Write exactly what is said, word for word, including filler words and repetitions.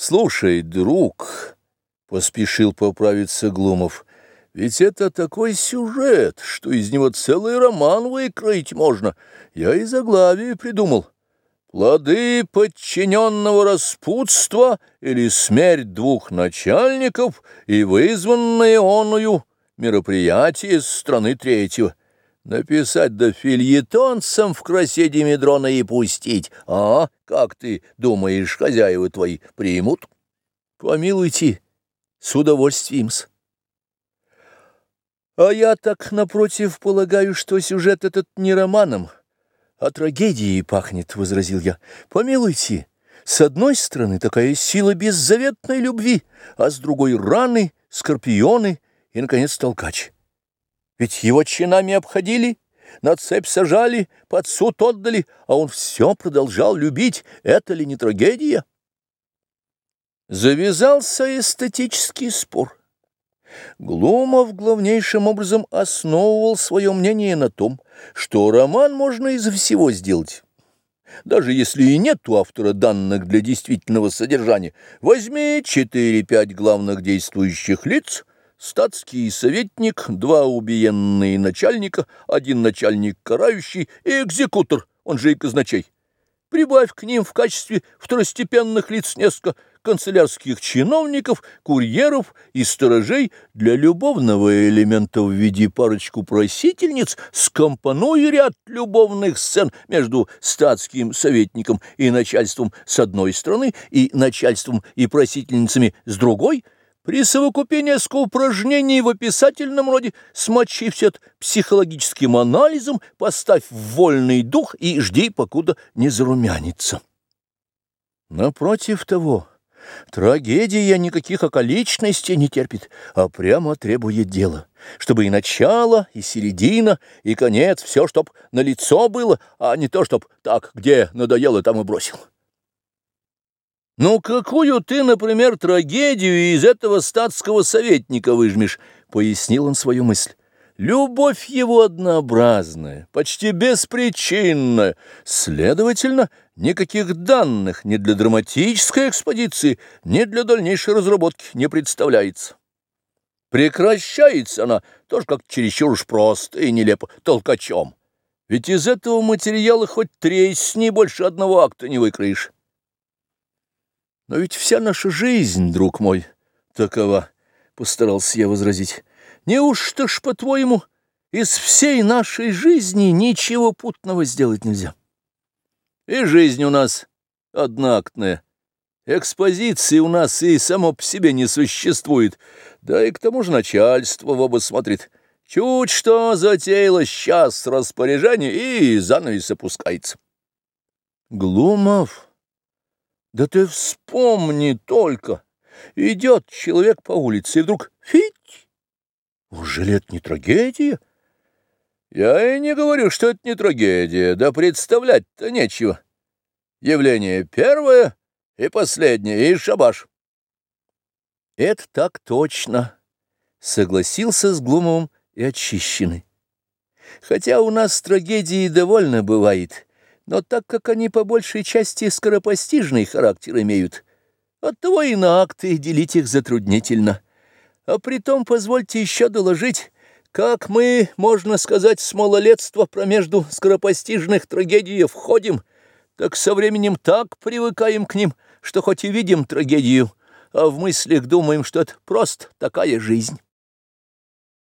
Слушай, друг, — поспешил поправиться Глумов, — ведь это такой сюжет, что из него целый роман выкроить можно. Я и заглавие придумал. «Плоды подчиненного распутства» или «Смерть двух начальников и вызванное оною мероприятие с стороны третьего». Написать да фельетонцам в красе Димедрона и пустить. А, как ты думаешь, хозяева твои примут? Помилуйте, с удовольствием-с. А я так, напротив, полагаю, что сюжет этот не романом, а трагедией пахнет, — возразил я. Помилуйте, с одной стороны такая сила беззаветной любви, а с другой раны, скорпионы и, наконец, толкач. Ведь его чинами обходили, на цепь сажали, под суд отдали, а он все продолжал любить. Это ли не трагедия? Завязался эстетический спор. Глумов главнейшим образом основывал свое мнение на том, что роман можно из всего сделать. Даже если и нет у автора данных для действительного содержания, возьми четыре-пять главных действующих лиц, статский советник, два убиенные начальника, один начальник карающий и экзекутор, он же и казначей. Прибавь к ним в качестве второстепенных лиц несколько канцелярских чиновников, курьеров и сторожей, для любовного элемента введи парочку просительниц, скомпонуй ряд любовных сцен между статским советником и начальством с одной стороны и начальством и просительницами с другой. При совокупе несколько упражнений в описательном роде смочи все это психологическим анализом, поставь в вольный дух и жди, покуда не зарумянится. Напротив того, трагедия никаких околичностей не терпит, а прямо требует дела, чтобы и начало, и середина, и конец, все, чтоб налицо было, а не то, чтоб так, где надоело, там и бросил. «Ну, какую ты, например, трагедию из этого статского советника выжмешь?» — пояснил он свою мысль. «Любовь его однообразная, почти беспричинная. Следовательно, никаких данных ни для драматической экспозиции, ни для дальнейшей разработки не представляется. Прекращается она тоже как чересчур уж просто и нелепо, толкачом. Ведь из этого материала хоть тресни, больше одного акта не выкроешь. Но ведь вся наша жизнь, друг мой, такова, — постарался я возразить. Неужто ж, по-твоему, из всей нашей жизни ничего путного сделать нельзя? И жизнь у нас одноактная, экспозиции у нас и само по себе не существует, да и к тому же начальство в оба смотрит. Чуть что затеялось сейчас распоряжение, и занавес опускается. Глумов, да ты вспомни только, идет человек по улице, и вдруг фить! Ужели это не трагедия? Я и не говорю, что это не трагедия, да представлять-то нечего. Явление первое и последнее, и шабаш. Это так точно, согласился с Глумовым и Очищенный. Хотя у нас трагедии довольно бывает, но так как они по большей части скоропостижный характер имеют, оттого и на акты делить их затруднительно. А притом позвольте еще доложить, как мы, можно сказать, с малолетства промежду скоропостижных трагедий входим, так со временем так привыкаем к ним, что хоть и видим трагедию, а в мыслях думаем, что это просто такая жизнь.